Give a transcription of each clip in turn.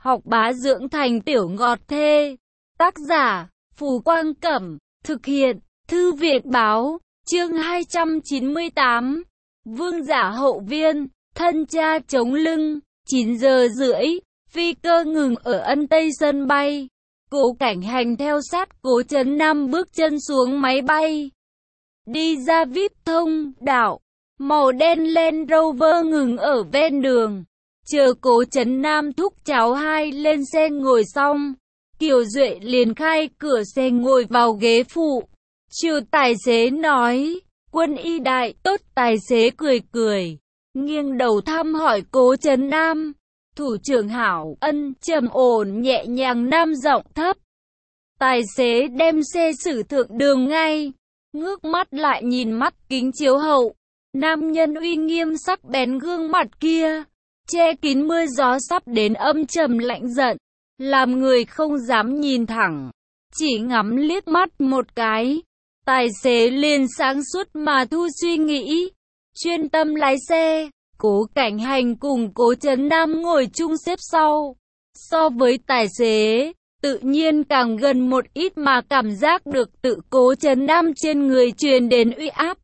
học bá dưỡng thành tiểu ngọt thê. Tác giả, Phù Quang Cẩm, thực hiện, Thư viện Báo, chương 298. Vương giả hậu viên, thân cha chống lưng, 9 giờ rưỡi, phi cơ ngừng ở Ân Tây sân bay. Cố Cảnh Hành theo sát Cố Trấn Nam bước chân xuống máy bay. Đi ra VIP thông đạo, màu đen Land Rover ngừng ở ven đường. Chờ Cố Trấn Nam thúc cháu hai lên xe ngồi xong, Kiều Duệ liền khai cửa xe ngồi vào ghế phụ. Chiều tài xế nói, Quân y đại tốt. Tài xế cười cười, nghiêng đầu thăm hỏi Cố Trấn Nam. Thủ trưởng hảo, ân, trầm ổn nhẹ nhàng nam giọng thấp. Tài xế đem xe xử thượng đường ngay, ngước mắt lại nhìn mắt kính chiếu hậu. Nam nhân uy nghiêm sắc bén gương mặt kia, che kín mưa gió sắp đến âm trầm lạnh giận, làm người không dám nhìn thẳng, chỉ ngắm liếc mắt một cái. Tài xế liền sáng suốt mà thu suy nghĩ, chuyên tâm lái xe. Cố Cảnh Hành cùng Cố Trấn Nam ngồi chung xếp sau. So với tài xế, tự nhiên càng gần một ít mà cảm giác được tự Cố Trấn Nam trên người truyền đến uy áp.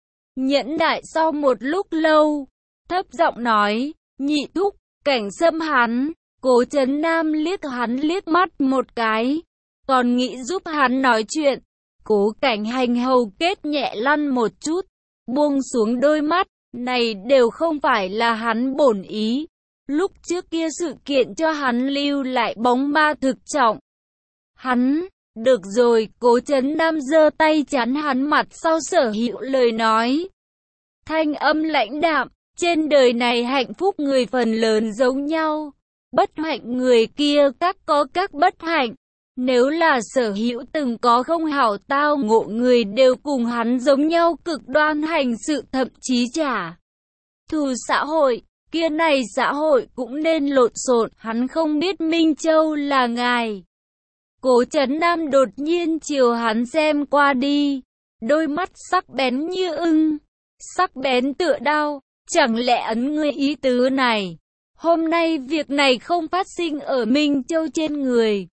Nhẫn nại sau một lúc lâu, thấp giọng nói, nhị thúc, Cảnh Sâm hắn. Cố Trấn Nam liếc hắn liếc mắt một cái, còn nghĩ giúp hắn nói chuyện. Cố Cảnh Hành hầu kết nhẹ lăn một chút, buông xuống đôi mắt. Này đều không phải là hắn bổn ý. Lúc trước kia sự kiện cho hắn lưu lại bóng ma thực trọng. Hắn, được rồi. Cố Trấn Nam giơ tay chắn hắn mặt sau Sở Hữu lời nói. Thanh âm lãnh đạm, trên đời này hạnh phúc người phần lớn giống nhau. Bất hạnh người kia các có các bất hạnh. Nếu là Sở Hữu từng có không hảo tao ngộ người đều cùng hắn giống nhau cực đoan hành sự, thậm chí trả thù xã hội, kia này xã hội cũng nên lộn xộn. Hắn không biết Minh Châu là ngài. Cố Trấn Nam đột nhiên chiều hắn xem qua đi, đôi mắt sắc bén như ưng, sắc bén tựa đao. Chẳng lẽ ấn ngươi ý tứ này, hôm nay việc này không phát sinh ở Minh Châu trên người,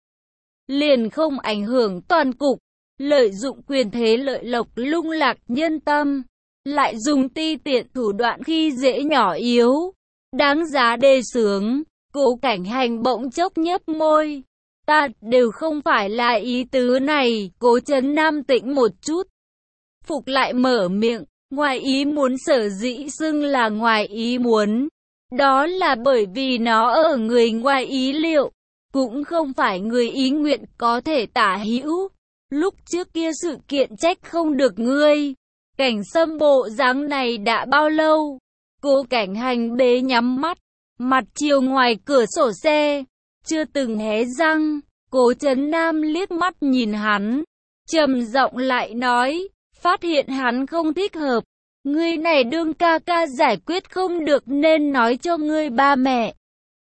liền không ảnh hưởng toàn cục, lợi dụng quyền thế lợi lộc lung lạc nhân tâm, lại dùng ti tiện thủ đoạn khi dễ nhỏ yếu, đáng giá đề xướng. Cố Cảnh Hành bỗng chốc nhếch môi, ta đều không phải là ý tứ này. Cố Trấn Nam tĩnh một chút, phục lại mở miệng, ngoài ý muốn sở dĩ xưng là ngoài ý muốn, đó là bởi vì nó ở người ngoài ý liệu, cũng không phải người ý nguyện có thể tả hữu. Lúc trước kia sự kiện trách không được ngươi. Cảnh Sâm bộ dáng này đã bao lâu? Cố Cảnh Hành bế nhắm mắt, mặt chiều ngoài cửa sổ xe, chưa từng hé răng. Cố Trấn Nam liếc mắt nhìn hắn, trầm giọng lại nói, phát hiện hắn không thích hợp. Ngươi này đương ca ca giải quyết không được nên nói cho ngươi ba mẹ.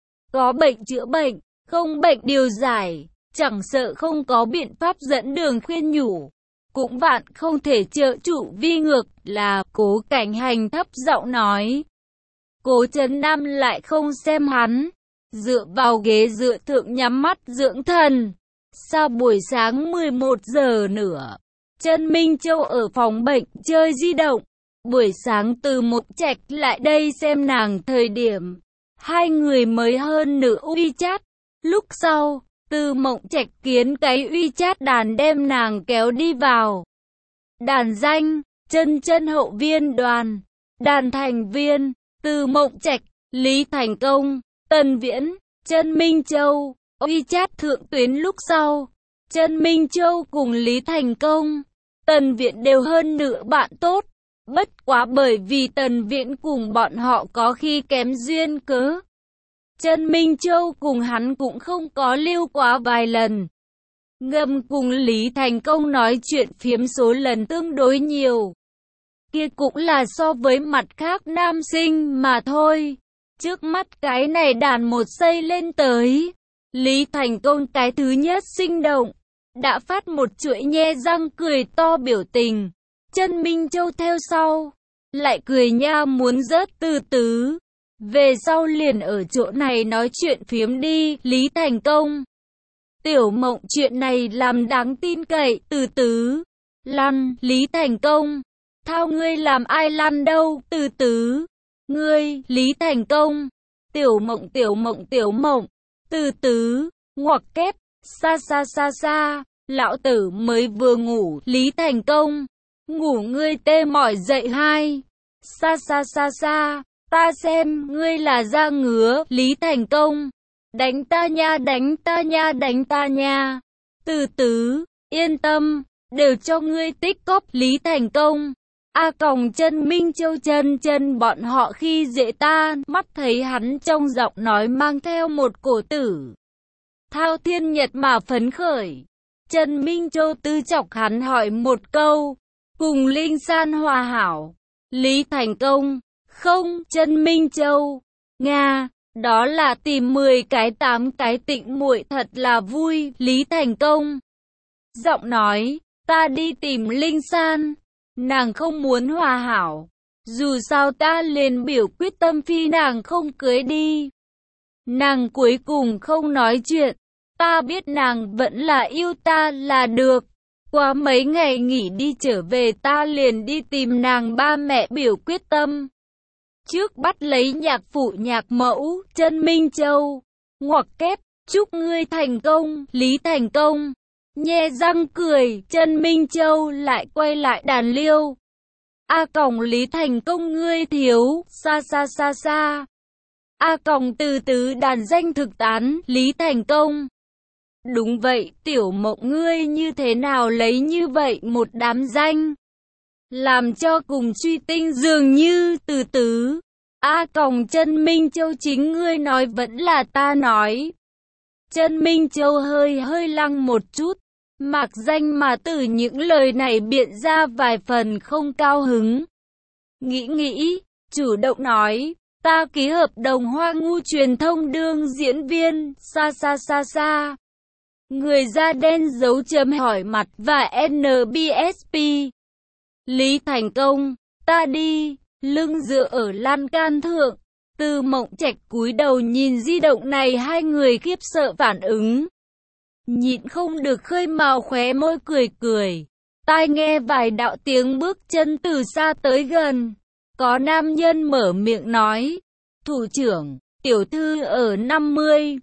Có bệnh chữa bệnh, không bệnh điều giải, chẳng sợ không có biện pháp dẫn đường khuyên nhủ, cũng vạn không thể trợ trụ vi ngược là. Cố Cảnh Hành thấp giọng nói. Cố Trấn Nam lại không xem hắn, dựa vào ghế dựa thượng nhắm mắt dưỡng thần. Sao buổi sáng 11 giờ nữa, Trân Minh Châu ở phòng bệnh chơi di động. Buổi sáng Từ Mộng Trạch lại đây xem nàng thời điểm, hai người mới hơn nửa WeChat. Lúc sau, Từ Mộng Trạch kiến cái WeChat đàn đem nàng kéo đi vào. Đàn danh, chân hậu viên đoàn. Đàn thành viên, Từ Mộng Trạch, Lý Thành Công, Tần Viễn, Trân Minh Châu. WeChat thượng tuyến lúc sau, Trân Minh Châu cùng Lý Thành Công, Tần Viễn đều hơn nửa bạn tốt. Bất quá bởi vì Tần Viễn cùng bọn họ có khi kém duyên cớ, Trân Minh Châu cùng hắn cũng không có lưu quá vài lần. Ngầm cùng Lý Thành Công nói chuyện phiếm số lần tương đối nhiều. Kia cũng là so với mặt khác nam sinh mà thôi. Trước mắt cái này đàn một xây lên tới, Lý Thành Công cái thứ nhất sinh động, đã phát một chuỗi nhe răng cười to biểu tình. Trân Minh Châu theo sau, lại cười nha muốn rớt từ tứ. Về sau liền ở chỗ này nói chuyện phiếm đi, Lý Thành Công. Tiểu Mộng chuyện này làm đáng tin cậy, từ từ. Lăn, Lý Thành Công. Thao ngươi làm ai lăn đâu, từ từ. Ngươi, Lý Thành Công. Tiểu Mộng, từ từ, ngoặc kép, xa, lão tử mới vừa ngủ, Lý Thành Công. Ngủ ngươi tê mỏi dậy hai. Xa, ta xem, ngươi là da ngứa, Lý Thành Công. Đánh ta nha. Từ từ, yên tâm, đều cho ngươi tích cóp, Lý Thành Công. A Còng Chân Minh Châu chân bọn họ khi dễ ta, mắt thấy hắn trong giọng nói mang theo một cổ tử thao thiên nhật mà phấn khởi. Trần Minh Châu tư chọc hắn hỏi một câu, cùng Linh San hòa hảo. Lý Thành Công, không, Trần Minh Châu, Nga, đó là tìm 10 cái 8 cái tịnh muội thật là vui, Lý Thành Công. Giọng nói, ta đi tìm Linh San, nàng không muốn hòa hảo, dù sao ta liền biểu quyết tâm phi nàng không cưới đi. Nàng cuối cùng không nói chuyện, ta biết nàng vẫn là yêu ta là được. Qua mấy ngày nghỉ đi trở về ta liền đi tìm nàng ba mẹ biểu quyết tâm. Trước bắt lấy nhạc phụ nhạc mẫu, Trần Minh Châu, ngoặc kép, chúc ngươi thành công, Lý Thành Công. Nhe răng cười, Trần Minh Châu lại quay lại đàn liêu. A Còng Lý Thành Công ngươi thiếu, xa. A Còng từ từ đàn danh thực tán, Lý Thành Công. Đúng vậy, Tiểu Mộng ngươi như thế nào lấy như vậy một đám danh, làm cho cùng Truy Tinh dường như, từ từ. A Còng Trần Minh Châu chính ngươi nói vẫn là ta nói. Trần Minh Châu hơi lăng một chút, mặc danh mà từ những lời này biện ra vài phần không cao hứng. Nghĩ, chủ động nói, ta ký hợp đồng Hoa Ngu truyền thông đương diễn viên, xa. Người da đen dấu chấm hỏi mặt và NBSP. Lý Thành Công, ta đi, lưng dựa ở lan can thượng. Từ Mộng Trạch cúi đầu nhìn di động này, hai người khiếp sợ phản ứng. Nhịn không được khơi mào khóe môi cười. Tai nghe vài đạo tiếng bước chân từ xa tới gần. Có nam nhân mở miệng nói, thủ trưởng, tiểu thư ở 50.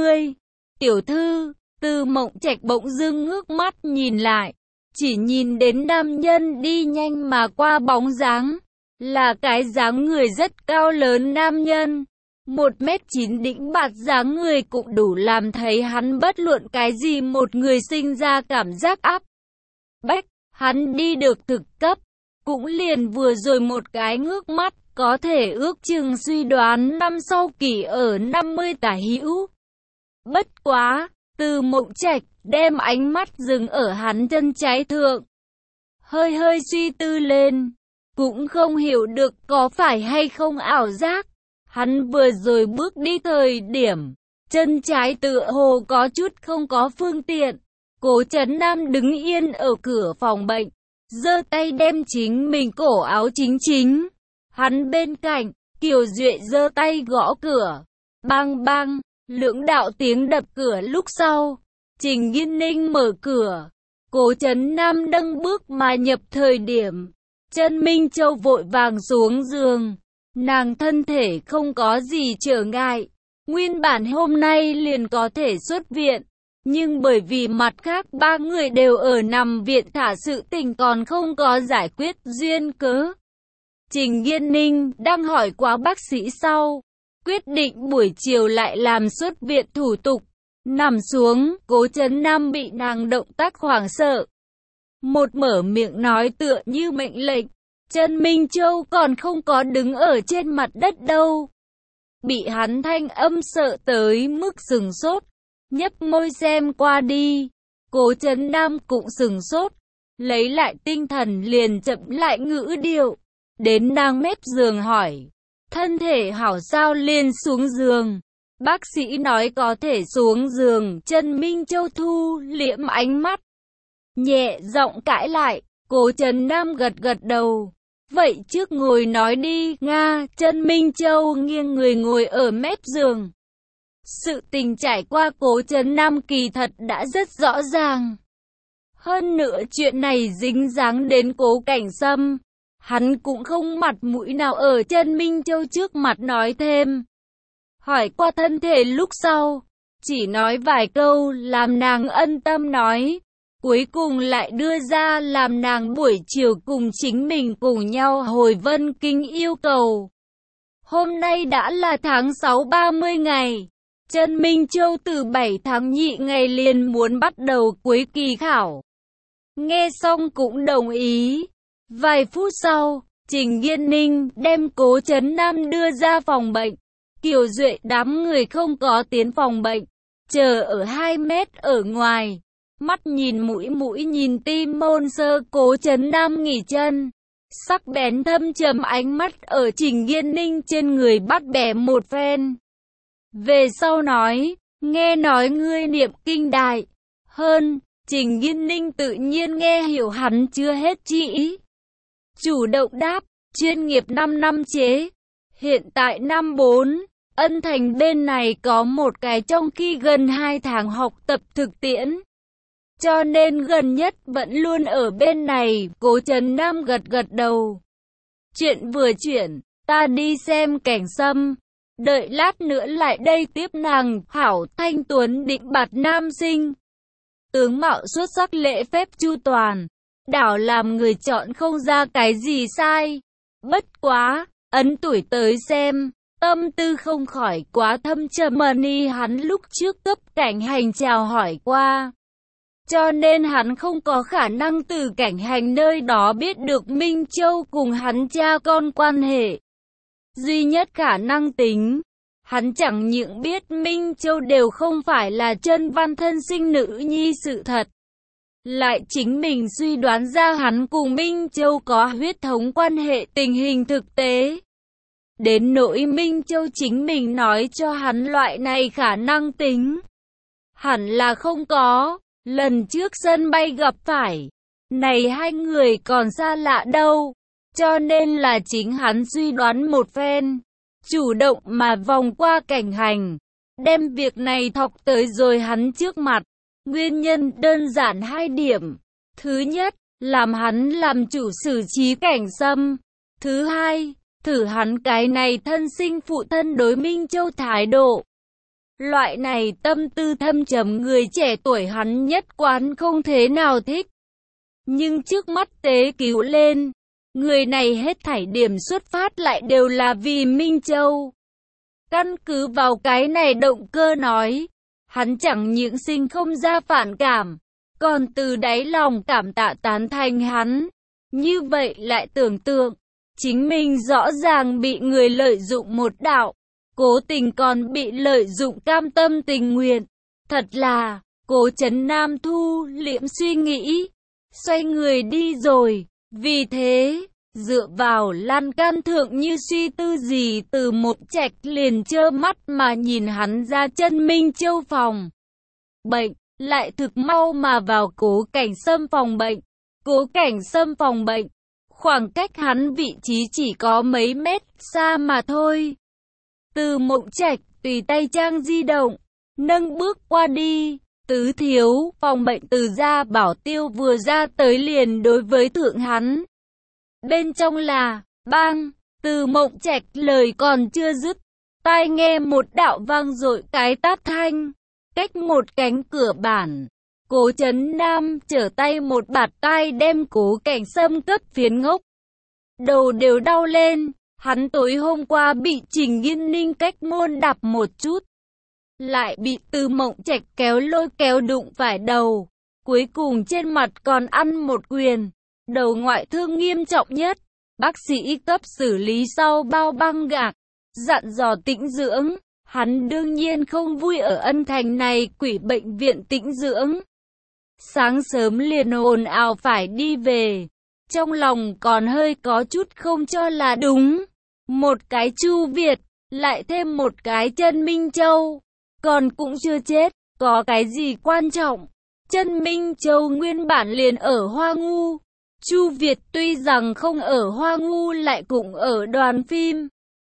Tiểu thư, Từ Mộng Trạch bỗng dưng ngước mắt nhìn lại, chỉ nhìn đến nam nhân đi nhanh mà qua bóng dáng, là cái dáng người rất cao lớn nam nhân, 1m9 đĩnh bạt dáng người cũng đủ làm thấy hắn bất luận cái gì một người sinh ra cảm giác áp bách, hắn đi được thực cấp, cũng liền vừa rồi một cái ngước mắt, có thể ước chừng suy đoán năm sau kỷ ở 50 tả hữu. Bất quá, Từ Mộng Trạch đem ánh mắt dừng ở hắn chân trái thượng, hơi suy tư lên, cũng không hiểu được có phải hay không ảo giác. Hắn vừa rồi bước đi thời điểm, chân trái tựa hồ có chút không có phương tiện. Cố Trấn Nam đứng yên ở cửa phòng bệnh, giơ tay đem chính mình cổ áo chính. Hắn bên cạnh, Kiều Duệ giơ tay gõ cửa. Bang, lưỡng đạo tiếng đập cửa lúc sau, Trình Nghiên Ninh mở cửa. Cố Trấn Nam nâng bước mà nhập thời điểm, Trần Minh Châu vội vàng xuống giường. Nàng thân thể không có gì trở ngại, nguyên bản hôm nay liền có thể xuất viện, nhưng bởi vì mặt khác ba người đều ở nằm viện thả sự tình còn không có giải quyết duyên cớ. Trình Nghiên Ninh đang hỏi qua bác sĩ sau, quyết định buổi chiều lại làm xuất viện thủ tục. Nằm xuống, Cố Trấn Nam bị nàng động tác hoảng sợ. Một mở miệng nói tựa như mệnh lệnh. Trần Minh Châu còn không có đứng ở trên mặt đất đâu. Bị hắn thanh âm sợ tới mức sừng sốt, nhấp môi xem qua đi. Cố Trấn Nam cũng sừng sốt, lấy lại tinh thần liền chậm lại ngữ điệu. Đến nàng mép giường hỏi, thân thể hảo sao, liền xuống giường. Bác sĩ nói có thể xuống giường. Trần Minh Châu thu liễm ánh mắt, nhẹ giọng cãi lại. Cố Trấn Nam gật đầu. Vậy trước ngồi nói đi, Nga. Trân Minh Châu nghiêng người ngồi ở mép giường. Sự tình trải qua Cố Trấn Nam kỳ thật đã rất rõ ràng. Hơn nữa chuyện này dính dáng đến Cố Cảnh Sâm. Hắn cũng không mặt mũi nào ở Trân Minh Châu trước mặt nói thêm. Hỏi qua thân thể lúc sau, chỉ nói vài câu làm nàng ân tâm nói. Cuối cùng lại đưa ra làm nàng buổi chiều cùng chính mình cùng nhau hồi Vân Kinh yêu cầu. Hôm nay đã là tháng 6 30 ngày. Trân Minh Châu từ 7 tháng nhị ngày liền muốn bắt đầu cuối kỳ khảo. Nghe xong cũng đồng ý. Vài phút sau, Trình Nghiên Ninh đem Cố Trấn Nam đưa ra phòng bệnh. Kiều Duệ đám người không có tiến phòng bệnh, chờ ở 2 mét ở ngoài. Mắt nhìn mũi nhìn tim môn sơ. Cố Trấn Nam nghỉ chân. Sắc bén thâm trầm ánh mắt ở Trình Nghiên Ninh trên người bắt bẻ một phen. Về sau nói, nghe nói ngươi niệm kinh đại. Hơn, Trình Nghiên Ninh tự nhiên nghe hiểu hắn chưa hết chi ý. Chủ động đáp, chuyên nghiệp 5 năm chế. Hiện tại năm 4, Ân Thành bên này có một cái trong khi gần 2 tháng học tập thực tiễn. Cho nên gần nhất vẫn luôn ở bên này. Cố Trấn Nam gật gật đầu. Chuyện vừa chuyển, ta đi xem Cảnh Sâm. Đợi lát nữa lại đây tiếp nàng. Hảo thanh tuấn định bạt nam sinh. Tướng mạo xuất sắc lễ phép chu toàn. Đảo làm người chọn không ra cái gì sai. Bất quá, ấn tuổi tới xem. Tâm tư không khỏi quá thâm trầm. Ni hắn lúc trước cấp Cảnh Hành chào hỏi qua. Cho nên hắn không có khả năng từ Cảnh Hành nơi đó biết được Minh Châu cùng hắn cha con quan hệ. Duy nhất khả năng tính, hắn chẳng những biết Minh Châu đều không phải là Chân Văn thân sinh nữ nhi sự thật. Lại chính mình suy đoán ra hắn cùng Minh Châu có huyết thống quan hệ tình hình thực tế. Đến nỗi Minh Châu chính mình nói cho hắn loại này khả năng tính. Hẳn là không có. Lần trước sân bay gặp phải, này hai người còn xa lạ đâu, cho nên là chính hắn suy đoán một phen, chủ động mà vòng qua Cảnh Hành, đem việc này thọc tới rồi hắn trước mặt. Nguyên nhân đơn giản 2 điểm. Thứ nhất, làm hắn làm chủ xử trí Cảnh Sâm. Thứ hai, thử hắn cái này thân sinh phụ thân đối Minh Châu thái độ. Loại này tâm tư thâm trầm người trẻ tuổi hắn nhất quán không thế nào thích. Nhưng trước mắt tế cứu lên, người này hết thảy điểm xuất phát lại đều là vì Minh Châu. Căn cứ vào cái này động cơ nói, hắn chẳng những sinh không ra phản cảm, còn từ đáy lòng cảm tạ tán thành hắn. Như vậy lại tưởng tượng, chính mình rõ ràng bị người lợi dụng một đạo. Cố tình còn bị lợi dụng cam tâm tình nguyện. Thật là, Cố Trấn Nam thu liễm suy nghĩ, xoay người đi rồi. Vì thế, dựa vào lan can thượng như suy tư gì từ một trạch liền trơ mắt mà nhìn hắn ra chân Minh Châu phòng bệnh, lại thực mau mà vào Cố Cảnh Sâm phòng bệnh. Cố Cảnh Sâm phòng bệnh, khoảng cách hắn vị trí chỉ có mấy mét xa mà thôi. Từ Mộng Trạch tùy tay trang di động, nâng bước qua đi. Tứ thiếu, phòng bệnh Từ gia bảo tiêu vừa ra tới liền đối với thượng hắn. Bên trong là, bang, Từ Mộng Trạch lời còn chưa dứt. Tai nghe một đạo vang dội cái tát thanh. Cách một cánh cửa bản, Cố Trấn Nam trở tay một bạt tai đem Cố Cảnh Sâm cấp phiến ngốc. Đầu đều đau lên. Hắn tối hôm qua bị Trình Nghiên Ninh cách môn đạp một chút, lại bị Từ Mộng Trạch kéo lôi kéo đụng phải đầu, cuối cùng trên mặt còn ăn một quyền, đầu ngoại thương nghiêm trọng nhất. Bác sĩ cấp xử lý sau bao băng gạc, dặn dò tĩnh dưỡng. Hắn đương nhiên không vui ở Ân Thành này quỷ bệnh viện tĩnh dưỡng. Sáng sớm liền ồn ào phải đi về. Trong lòng còn hơi có chút không cho là đúng. Một cái Chu Việt, lại thêm một cái chân Minh Châu. Còn cũng chưa chết, có cái gì quan trọng. Chân Minh Châu nguyên bản liền ở Hoa Ngu. Chu Việt tuy rằng không ở Hoa Ngu lại cũng ở đoàn phim.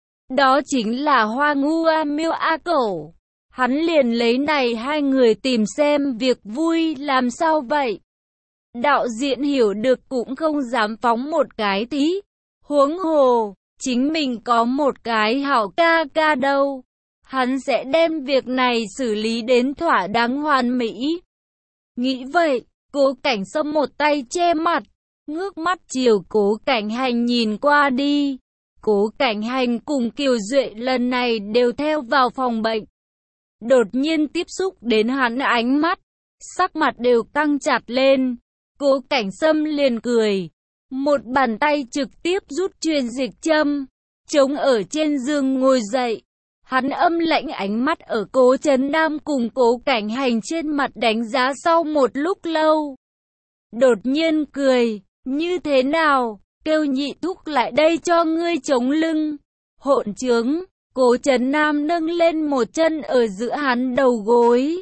Đó chính là Hoa Ngu A Miêu A Cẩu. Hắn liền lấy này hai người tìm xem việc vui làm sao vậy. Đạo diễn hiểu được cũng không dám phóng một cái tí. Huống hồ, chính mình có một cái hảo ca ca đâu. Hắn sẽ đem việc này xử lý đến thỏa đáng hoàn mỹ. Nghĩ vậy, Cố Cảnh Sâm một tay che mặt, ngước mắt chiều Cố Cảnh Hành nhìn qua đi. Cố Cảnh Hành cùng Kiều Duệ lần này đều theo vào phòng bệnh. Đột nhiên tiếp xúc đến hắn ánh mắt, sắc mặt đều căng chặt lên. Cố Cảnh Sâm liền cười, một bàn tay trực tiếp rút truyền dịch châm, chống ở trên giường ngồi dậy. Hắn âm lãnh ánh mắt ở Cố Trấn Nam cùng Cố Cảnh Hành trên mặt đánh giá sau một lúc lâu. Đột nhiên cười, như thế nào, kêu nhị thúc lại đây cho ngươi chống lưng. Hỗn trướng, Cố Trấn Nam nâng lên một chân ở giữa hắn đầu gối,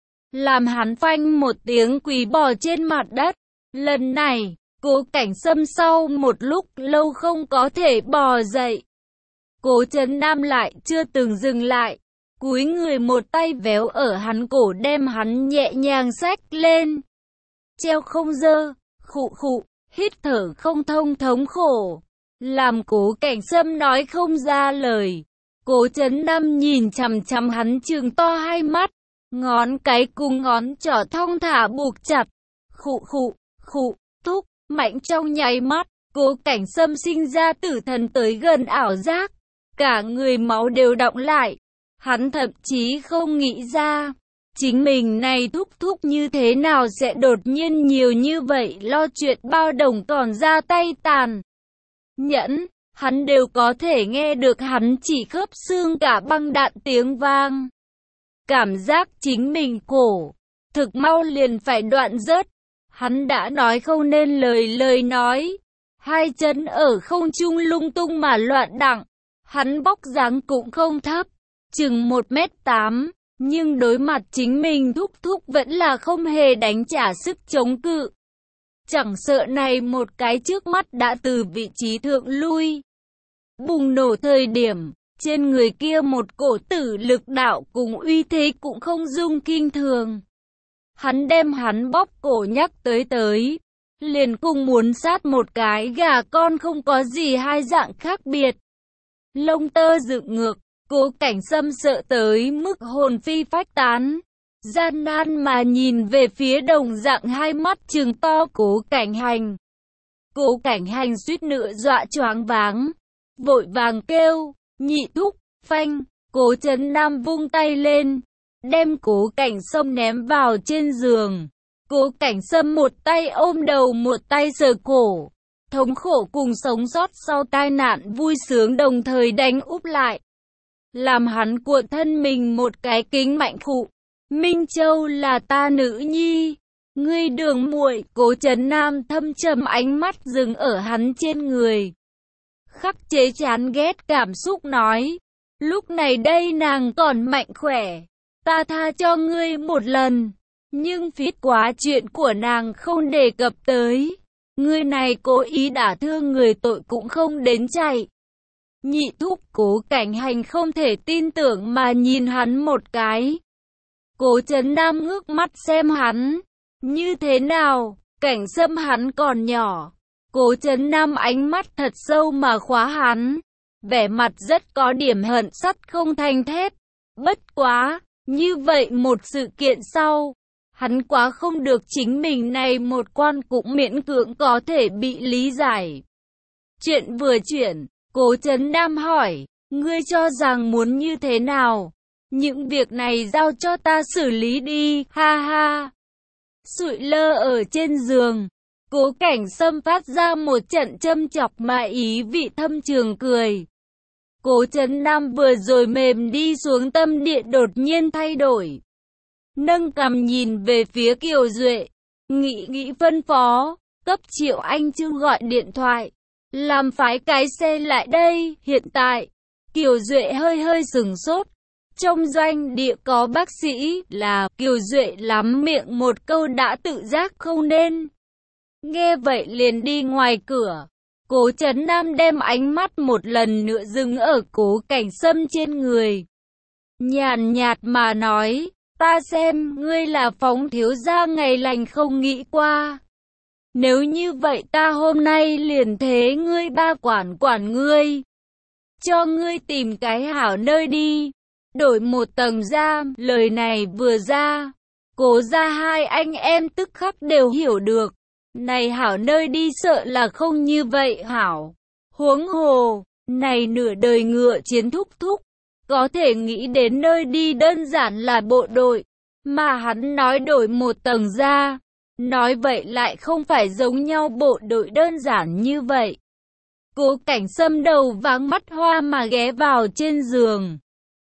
làm hắn phanh một tiếng quỳ bò trên mặt đất. Lần này, Cố Cảnh Sâm sau một lúc lâu không có thể bò dậy. Cố Trấn Nam lại chưa từng dừng lại, cúi người một tay véo ở hắn cổ đem hắn nhẹ nhàng xách lên. Treo không dơ, khụ khụ, hít thở không thông thống khổ, làm Cố Cảnh Sâm nói không ra lời. Cố Trấn Nam nhìn chằm chằm hắn trừng to hai mắt, ngón cái cùng ngón trỏ thong thả buộc chặt. Khụ khụ, khụ, thúc, mạnh trong nháy mắt, Cố Cảnh Sâm sinh ra tử thần tới gần ảo giác. Cả người máu đều đọng lại. Hắn thậm chí không nghĩ ra, chính mình này thúc thúc như thế nào sẽ đột nhiên nhiều như vậy, lo chuyện bao đồng còn ra tay tàn nhẫn. Hắn đều có thể nghe được hắn chỉ khớp xương cả băng đạn tiếng vang. Cảm giác chính mình cổ thực mau liền phải đoạn rớt. Hắn đã nói không nên lời nói. Hai chân ở không trung lung tung mà loạn đặng. Hắn vóc dáng cũng không thấp, chừng 1m8, nhưng đối mặt chính mình thúc thúc vẫn là không hề đánh trả sức chống cự. Chẳng sợ này một cái trước mắt đã từ vị trí thượng lui. Bùng nổ thời điểm, trên người kia một cổ tử lực đạo cùng uy thế cũng không dung kinh thường. Hắn đem hắn bóp cổ nhắc tới, liền cùng muốn sát một cái gà con không có gì hai dạng khác biệt. Lông tơ dựng ngược, Cố Cảnh Sâm sợ tới mức hồn phi phách tán, gian nan mà nhìn về phía đồng dạng hai mắt trừng to Cố Cảnh Hành. Cố Cảnh Hành suýt nữa dọa choáng váng, vội vàng kêu, nhị thúc, phanh. Cố Trấn Nam vung tay lên, đem Cố Cảnh Sâm ném vào trên giường. Cố Cảnh Sâm một tay ôm đầu một tay sờ cổ. Thống khổ cùng sống sót sau tai nạn vui sướng đồng thời đánh úp lại. Làm hắn cuộn thân mình một cái kính mạnh khụ. Minh Châu là ta nữ nhi. Ngươi đường muội. Cố Trấn Nam thâm trầm ánh mắt dừng ở hắn trên người. Khắc chế chán ghét cảm xúc nói. Lúc này đây nàng còn mạnh khỏe. Ta tha cho ngươi một lần. Nhưng phít quá chuyện của nàng không đề cập tới. Người này cố ý đả thương người tội cũng không đến chạy. Nhị thúc. Cố Cảnh Hành không thể tin tưởng mà nhìn hắn một cái. Cố Trấn Nam ngước mắt xem hắn. Như thế nào? Cảnh Sâm hắn còn nhỏ. Cố Trấn Nam ánh mắt thật sâu mà khóa hắn. Vẻ mặt rất có điểm hận sắt không thành thép. Bất quá, như vậy một sự kiện sau. Hắn quá không được chính mình này một quan cũng miễn cưỡng có thể bị lý giải. Chuyện vừa chuyển, Cố Trấn Nam hỏi, ngươi cho rằng muốn như thế nào? Những việc này giao cho ta xử lý đi, ha ha. Sụi lơ ở trên giường, Cố Cảnh Sâm phát ra một trận châm chọc mà ý vị thâm trường cười. Cố Trấn Nam vừa rồi mềm đi xuống tâm địa đột nhiên thay đổi. Nâng cằm nhìn về phía Kiều Duệ, nghĩ phân phó, cấp Triệu Anh Chương gọi điện thoại, làm phái cái xe lại đây. Hiện tại, Kiều Duệ hơi sửng sốt, trong doanh địa có bác sĩ, là Kiều Duệ lắm miệng một câu đã tự giác không nên. Nghe vậy liền đi ngoài cửa. Cố Trấn Nam đem ánh mắt một lần nữa dừng ở Cố Cảnh Sâm trên người. Nhàn nhạt mà nói, ta xem ngươi là Phóng thiếu gia ngày lành không nghĩ qua. Nếu như vậy ta hôm nay liền thế ngươi ba quản ngươi. Cho ngươi tìm cái hảo nơi đi. Đổi một tầng giam. Lời này vừa ra, Cố gia hai anh em tức khắc đều hiểu được. Này hảo nơi đi sợ là không như vậy hảo. Huống hồ, này nửa đời ngựa chiến thúc thúc. Có thể nghĩ đến nơi đi đơn giản là bộ đội. Mà hắn nói đổi một tầng ra. Nói vậy lại không phải giống nhau bộ đội đơn giản như vậy. Cố Cảnh Sâm đầu váng mắt hoa mà ghé vào trên giường.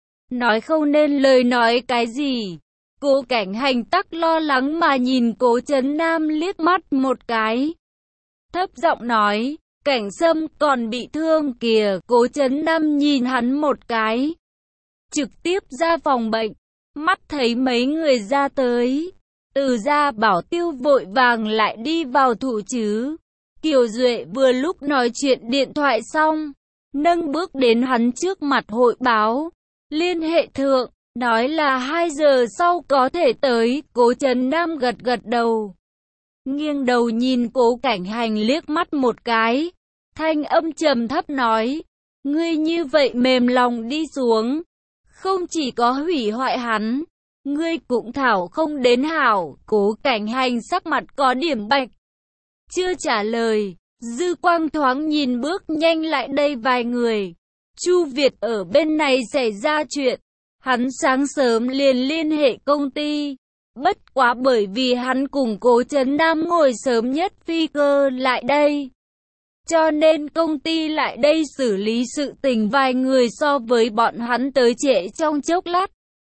Nói không nên lời nói cái gì. Cố Cảnh Hành tắc lo lắng mà nhìn Cố Trấn Nam liếc mắt một cái. Thấp giọng nói, Cảnh Sâm còn bị thương kìa. Cố Trấn Nam nhìn hắn một cái. Trực tiếp ra phòng bệnh. Mắt thấy mấy người ra tới. Từ gia Bảo Tiêu vội vàng lại đi vào thủ chứ. Kiều Duệ vừa lúc nói chuyện điện thoại xong. Nâng bước đến hắn trước mặt hội báo. Liên hệ thượng. Nói là 2 giờ sau có thể tới. Cố Trấn Nam gật gật đầu. Nghiêng đầu nhìn Cố Cảnh Hành liếc mắt một cái. Thanh âm trầm thấp nói. Ngươi như vậy mềm lòng đi xuống. Không chỉ có hủy hoại hắn. Ngươi cũng thảo không đến hảo. Cố Cảnh Hành sắc mặt có điểm bạch. Chưa trả lời. Dư quang thoáng nhìn bước nhanh lại đây vài người. Chu Việt ở bên này xảy ra chuyện. Hắn sáng sớm liền liên hệ công ty. Bất quá bởi vì hắn cùng Cố Trấn Nam ngồi sớm nhất phi cơ lại đây. Cho nên công ty lại đây xử lý sự tình vài người so với bọn hắn tới trễ trong chốc lát.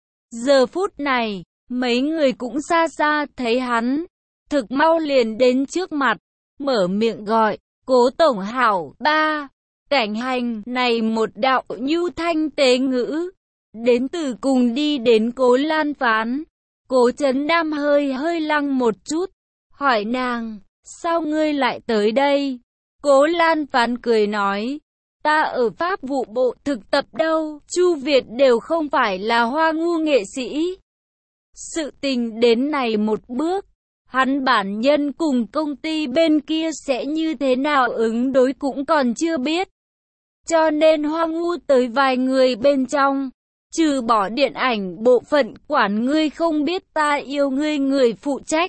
Giờ phút này, mấy người cũng xa xa thấy hắn. Thực mau liền đến trước mặt. Mở miệng gọi, Cố Tổng Hảo, ba. Cảnh Hành này một đạo nhu thanh tế ngữ. Đến từ cùng đi đến Cố Lan Phán. Cố Trấn Nam hơi lăng một chút. Hỏi nàng, sao ngươi lại tới đây? Cố Lan Phán cười nói, ta ở Pháp vụ bộ thực tập đâu. Chu Việt đều không phải là hoa ngu nghệ sĩ. Sự tình đến này một bước. Hắn bản nhân cùng công ty bên kia sẽ như thế nào ứng đối cũng còn chưa biết. Cho nên hoa ngu tới vài người bên trong. Trừ bỏ điện ảnh bộ phận quản ngươi không biết ta yêu ngươi người phụ trách.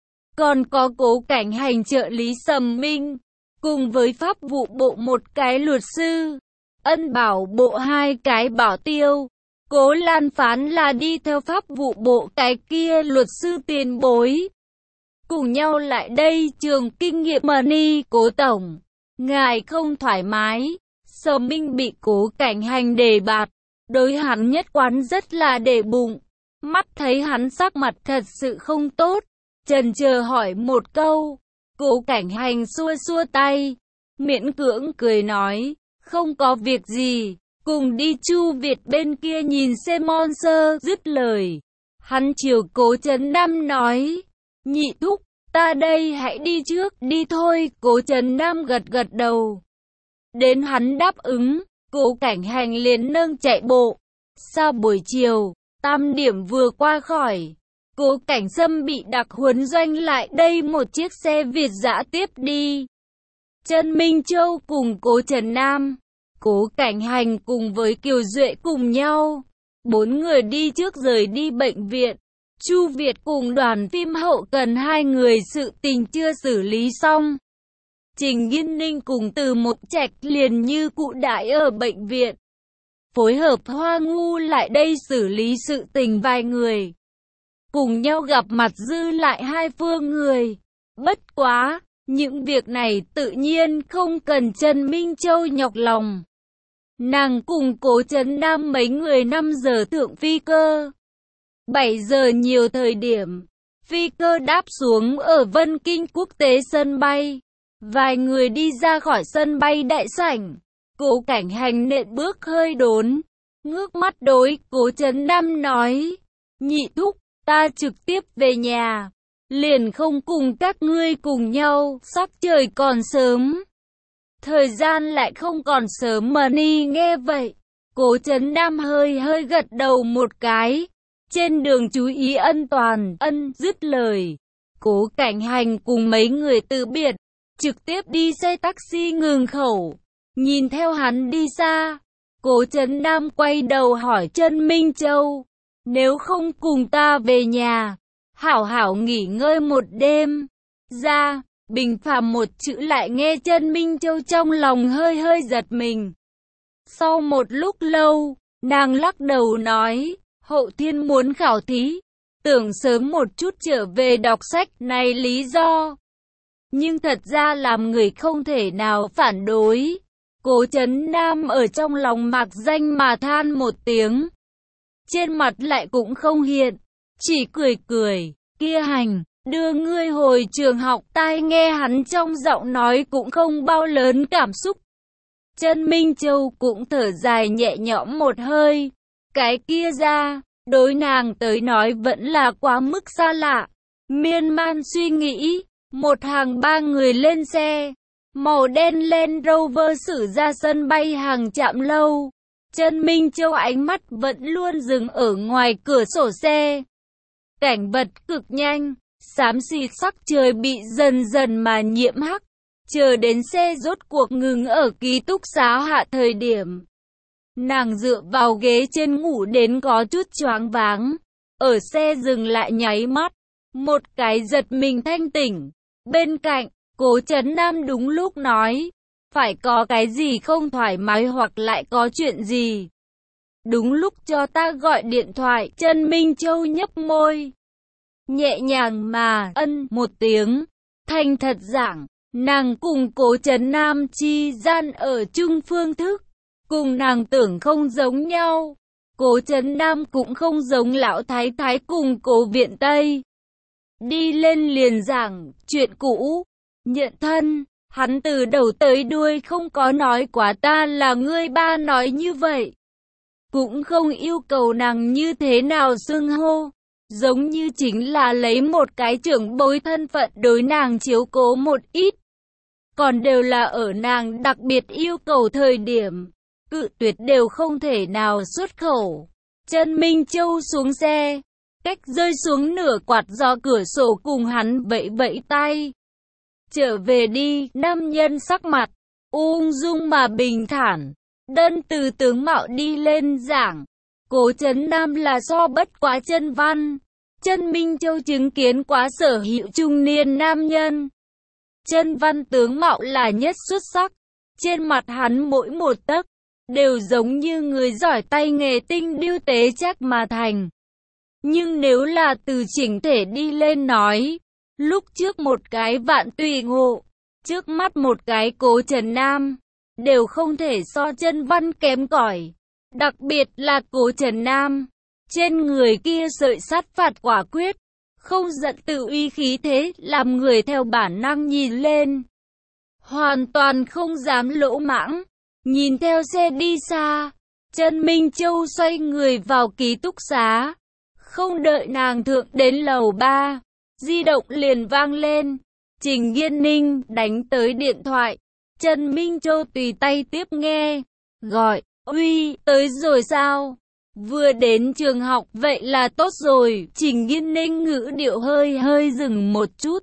Còn có Cố Cảnh Hành trợ lý Sầm Minh. Cùng với pháp vụ bộ một cái luật sư. Ân bảo bộ 2 cái bảo tiêu. Cố Lan Phán là đi theo pháp vụ bộ cái kia luật sư tiền bối. Cùng nhau lại đây trường kinh nghiệm money. Cố Tổng, ngài không thoải mái. Sầm Minh bị Cố Cảnh Hành đề bạt. Đối hắn nhất quán rất là để bụng. Mắt thấy hắn sắc mặt thật sự không tốt. Chần chờ hỏi một câu. Cố Cảnh Hành xua xua tay. Miễn cưỡng cười nói. Không có việc gì. Cùng đi. Chu Việt bên kia nhìn xem monster. Dứt lời. Hắn chiều Cố Trấn Nam nói. Nhị thúc, ta đây hãy đi trước. Đi thôi. Cố Trấn Nam gật gật đầu. Đến hắn đáp ứng. Cố Cảnh Hành liền nâng chạy bộ. Sau buổi chiều, 8 điểm vừa qua khỏi. Cố Cảnh Sâm bị đặc huấn doanh lại đây một chiếc xe Việt dã tiếp đi. Trần Minh Châu cùng Cố Trấn Nam. Cố Cảnh Hành cùng với Kiều Duệ cùng nhau. 4 người đi trước rời đi bệnh viện. Chu Việt cùng đoàn phim hậu cần 2 người sự tình chưa xử lý xong. Trình Nghiên Ninh cùng Từ Mộc Trạch liền như cụ đãi ở bệnh viện. Phối hợp Hoa Ngu lại đây xử lý sự tình vài người. Cùng nhau gặp mặt dư lại 2 phương người. Bất quá, những việc này tự nhiên không cần Trần Minh Châu nhọc lòng. Nàng cùng Cố Trấn Nam mấy người 5 giờ thượng phi cơ. 7 giờ nhiều thời điểm, phi cơ đáp xuống ở Vân Kinh quốc tế sân bay. Vài người đi ra khỏi sân bay đại sảnh. Cố Cảnh Hành nện bước hơi đốn. Ngước mắt đối Cố Trấn Nam nói. Nhị thúc, ta trực tiếp về nhà. liền không cùng các ngươi cùng nhau, sắc trời còn sớm. Thời gian lại không còn sớm mà ni nghe vậy. Cố Trấn Nam hơi hơi gật đầu một cái. Trên đường chú ý an toàn, dứt lời. Cố Cảnh Hành cùng mấy người từ biệt, trực tiếp đi xe taxi ngừng khẩu. Nhìn theo hắn đi xa, Cố Trấn Nam quay đầu hỏi Trân Minh Châu, nếu không cùng ta về nhà, hảo hảo nghỉ ngơi một đêm. Ra, bình phàm một chữ lại nghe Trân Minh Châu trong lòng hơi hơi giật mình. Sau một lúc lâu, nàng lắc đầu nói, hậu thiên muốn khảo thí, tưởng sớm một chút trở về đọc sách này lý do. Nhưng thật ra làm người không thể nào phản đối. Cố Trấn Nam ở trong lòng mạc danh mà than một tiếng. Trên mặt lại cũng không hiện, chỉ cười cười, kia Hành, đưa ngươi hồi trường học. Tai nghe hắn trong giọng nói cũng không bao lớn cảm xúc. Trân Minh Châu cũng thở dài nhẹ nhõm một hơi. Cái kia ra, đối nàng tới nói vẫn là quá mức xa lạ. Miên man suy nghĩ, một hàng ba người lên xe. Màu đen Land Rover xử ra sân bay hàng chạm lâu. Trân Minh Châu ánh mắt vẫn luôn dừng ở ngoài cửa sổ xe. Cảnh vật cực nhanh, xám xịt sắc trời bị dần dần mà nhiễm hắc. Chờ đến xe rốt cuộc ngừng ở ký túc xá hạ thời điểm. Nàng dựa vào ghế trên ngủ đến có chút choáng váng. Ở xe dừng lại nháy mắt, một cái giật mình thanh tỉnh. Bên cạnh, Cố Trấn Nam đúng lúc nói, phải có cái gì không thoải mái hoặc lại có chuyện gì. Đúng lúc cho ta gọi điện thoại. Trân Minh Châu nhấp môi, nhẹ nhàng mà một tiếng, thành thật giảng, nàng cùng Cố Trấn Nam chi gian ở chung phương thức, cùng nàng tưởng không giống nhau. Cố Trấn Nam cũng không giống lão thái thái cùng Cố Viện Tây. Đi lên liền giảng chuyện cũ, nhận thân, hắn từ đầu tới đuôi không có nói quá ta là ngươi ba nói như vậy. Cũng không yêu cầu nàng như thế nào xưng hô, giống như chính là lấy một cái trưởng bối thân phận đối nàng chiếu cố một ít. Còn đều là ở nàng đặc biệt yêu cầu thời điểm, cự tuyệt đều không thể nào xuất khẩu. Trân Minh Châu xuống xe, cách rơi xuống nửa quạt do cửa sổ cùng hắn vẫy vẫy tay. Trở về đi. Nam nhân sắc mặt ung dung mà bình thản, đơn từ tướng mạo đi lên giảng. Cố Trấn Nam là so bất quá Chân Văn. Trân Minh Châu chứng kiến quá sở hữu trung niên nam nhân. Chân Văn tướng mạo là nhất xuất sắc. Trên mặt hắn mỗi một tấc đều giống như người giỏi tay nghề tinh điêu tế chắc mà thành. Nhưng nếu là từ chỉnh thể đi lên nói, lúc trước một cái Vạn Tùy Ngộ, trước mắt một cái Cố Trấn Nam, đều không thể so Chân Văn kém cỏi. Đặc biệt là Cố Trấn Nam, trên người kia sợi sát phạt quả quyết, không giận tự uy khí thế, làm người theo bản năng nhìn lên. Hoàn toàn không dám lỗ mãng. Nhìn theo xe đi xa, Trân Minh Châu xoay người vào ký túc xá. Không đợi nàng thượng đến lầu 3, di động liền vang lên. Trình Nghiên Ninh đánh tới điện thoại. Trân Minh Châu tùy tay tiếp nghe, gọi, uy, tới rồi sao? Vừa đến trường học, vậy là tốt rồi. Trình Nghiên Ninh ngữ điệu hơi hơi dừng một chút,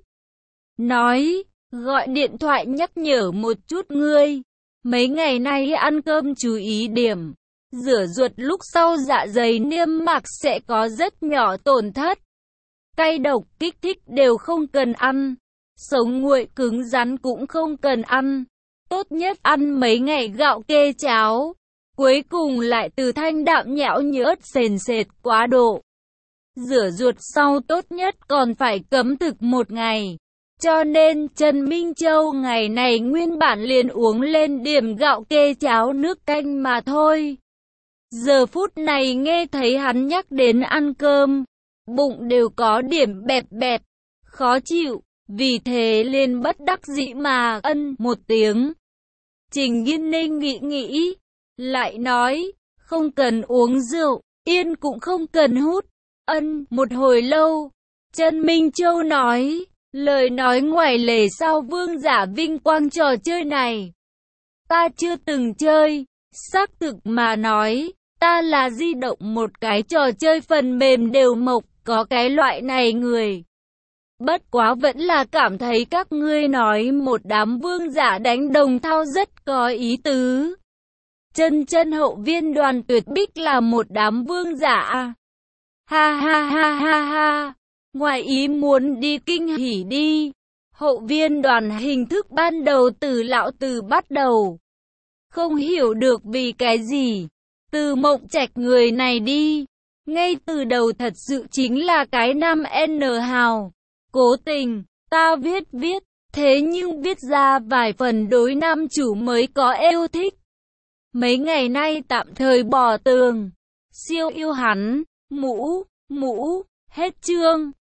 nói, gọi điện thoại nhắc nhở một chút ngươi. Mấy ngày nay ăn cơm chú ý điểm, rửa ruột lúc sau dạ dày niêm mạc sẽ có rất nhỏ tổn thất. Cay độc kích thích đều không cần ăn, sống nguội cứng rắn cũng không cần ăn. Tốt nhất ăn mấy ngày gạo kê cháo. Cuối cùng lại từ thanh đạm nhão nhớt sền sệt quá độ. Rửa ruột sau tốt nhất còn phải cấm thực một ngày. Cho nên Trần Minh Châu ngày này nguyên bản liền uống lên điểm gạo kê cháo nước canh mà thôi. Giờ phút này nghe thấy hắn nhắc đến ăn cơm, bụng đều có điểm bẹp bẹp, khó chịu, vì thế liền bất đắc dĩ mà một tiếng. Trình Nghiên Ninh nghĩ, lại nói, không cần uống rượu, yên cũng không cần hút. Một hồi lâu, Trần Minh Châu nói, lời nói ngoài lề sau Vương Giả vinh quang trò chơi này. Ta chưa từng chơi, xác thực mà nói, ta là di động một cái trò chơi phần mềm đều mộc, có cái loại này người. Bất quá vẫn là cảm thấy các ngươi nói một đám vương giả đánh đồng thau rất có ý tứ. Chân hậu viên Đoàn Tuyệt Bích là một đám vương giả à? Ha ha ha ha ha, ngoài ý muốn đi kinh hỉ đi. Hậu viên Đoàn hình thức ban đầu từ lão từ bắt đầu. Không hiểu được vì cái gì. Từ Mộng Trạch người này đi. Ngay từ đầu thật sự chính là cái nam N hào. Cố tình, ta viết, thế nhưng viết ra vài phần đối nam chủ mới có yêu thích. Mấy ngày nay tạm thời bỏ tường. Siêu yêu hắn, mũ, hết chương.